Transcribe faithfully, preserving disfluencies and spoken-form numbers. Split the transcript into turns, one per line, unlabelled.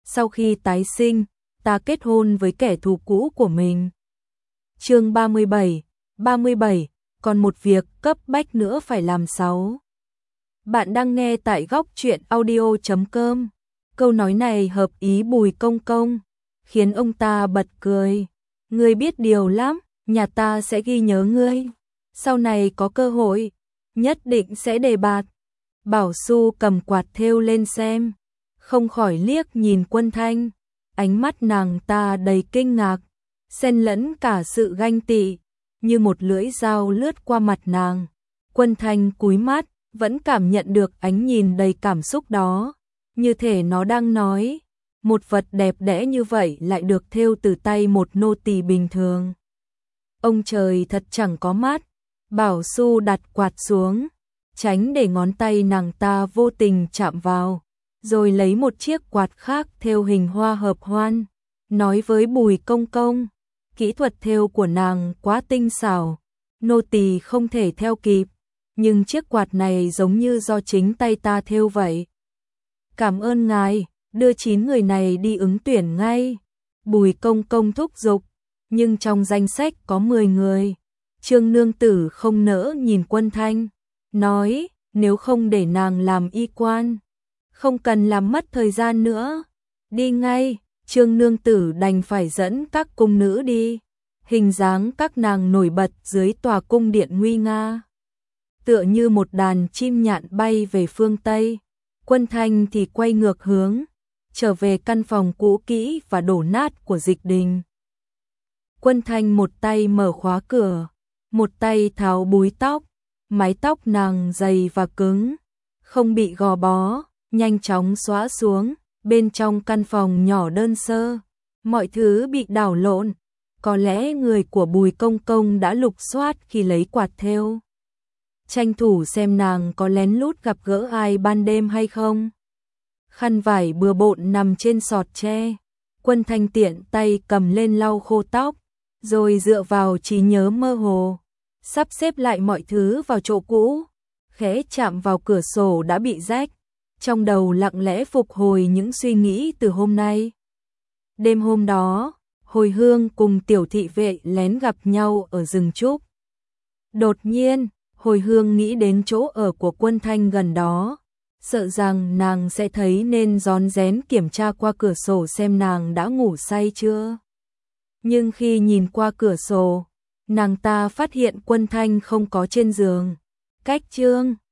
sau khi tái sinh, ta kết hôn với kẻ thù cũ của mình. Chương ba mươi bảy, ba mươi bảy, còn một việc cấp bách nữa phải làm sáu. Bạn đang nghe tại góc truyện audio chấm com. Câu nói này hợp ý Bùi Công Công, khiến ông ta bật cười. Ngươi biết điều lắm, nhà ta sẽ ghi nhớ ngươi. Sau này có cơ hội, nhất định sẽ đề bạt. Bảo Xu cầm quạt thêu lên xem, không khỏi liếc nhìn Quân Thanh. Ánh mắt nàng ta đầy kinh ngạc, xen lẫn cả sự ganh tị, như một lưỡi dao lướt qua mặt nàng. Quân Thanh cúi mắt, vẫn cảm nhận được ánh nhìn đầy cảm xúc đó, như thể nó đang nói, một vật đẹp đẽ như vậy lại được thêu từ tay một nô tỳ bình thường. Ông trời thật chẳng có mắt. Bảo Xu đặt quạt xuống, tránh để ngón tay nàng ta vô tình chạm vào, rồi lấy một chiếc quạt khác thêu hình hoa hợp hoan, nói với Bùi Công Công, kỹ thuật thêu của nàng quá tinh xảo, nô tỳ không thể theo kịp, nhưng chiếc quạt này giống như do chính tay ta thêu vậy. Cảm ơn ngài, đưa chín người này đi ứng tuyển ngay. Bùi Công Công thúc giục, nhưng trong danh sách có mười người. Trương nương tử không nỡ nhìn Quân Thanh, nói, nếu không để nàng làm y quan, không cần làm mất thời gian nữa. Đi ngay. Trương nương tử đành phải dẫn các cung nữ đi. Hình dáng các nàng nổi bật dưới tòa cung điện nguy nga, tựa như một đàn chim nhạn bay về phương Tây. Quân Thanh thì quay ngược hướng, trở về căn phòng cũ kỹ và đổ nát của Dịch Đình. Quân Thanh một tay mở khóa cửa, một tay tháo búi tóc, mái tóc nàng dày và cứng, không bị gò bó, nhanh chóng xóa xuống. Bên trong căn phòng nhỏ đơn sơ, mọi thứ bị đảo lộn, có lẽ người của Bùi Công Công đã lục soát khi lấy quạt thêu, tranh thủ xem nàng có lén lút gặp gỡ ai ban đêm hay không. Khăn vải bừa bộn nằm trên sọt tre, Quân Thanh tiện tay cầm lên lau khô tóc, rồi dựa vào trí nhớ mơ hồ, sắp xếp lại mọi thứ vào chỗ cũ, khẽ chạm vào cửa sổ đã bị rách, trong đầu lặng lẽ phục hồi những suy nghĩ từ hôm nay. Đêm hôm đó, Hồi Hương cùng tiểu thị vệ lén gặp nhau ở rừng trúc. Đột nhiên, Hồi Hương nghĩ đến chỗ ở của Quân Thanh gần đó, sợ rằng nàng sẽ thấy nên rón rén kiểm tra qua cửa sổ xem nàng đã ngủ say chưa. Nhưng khi nhìn qua cửa sổ, nàng ta phát hiện Quân Thanh không có trên giường, cách Trương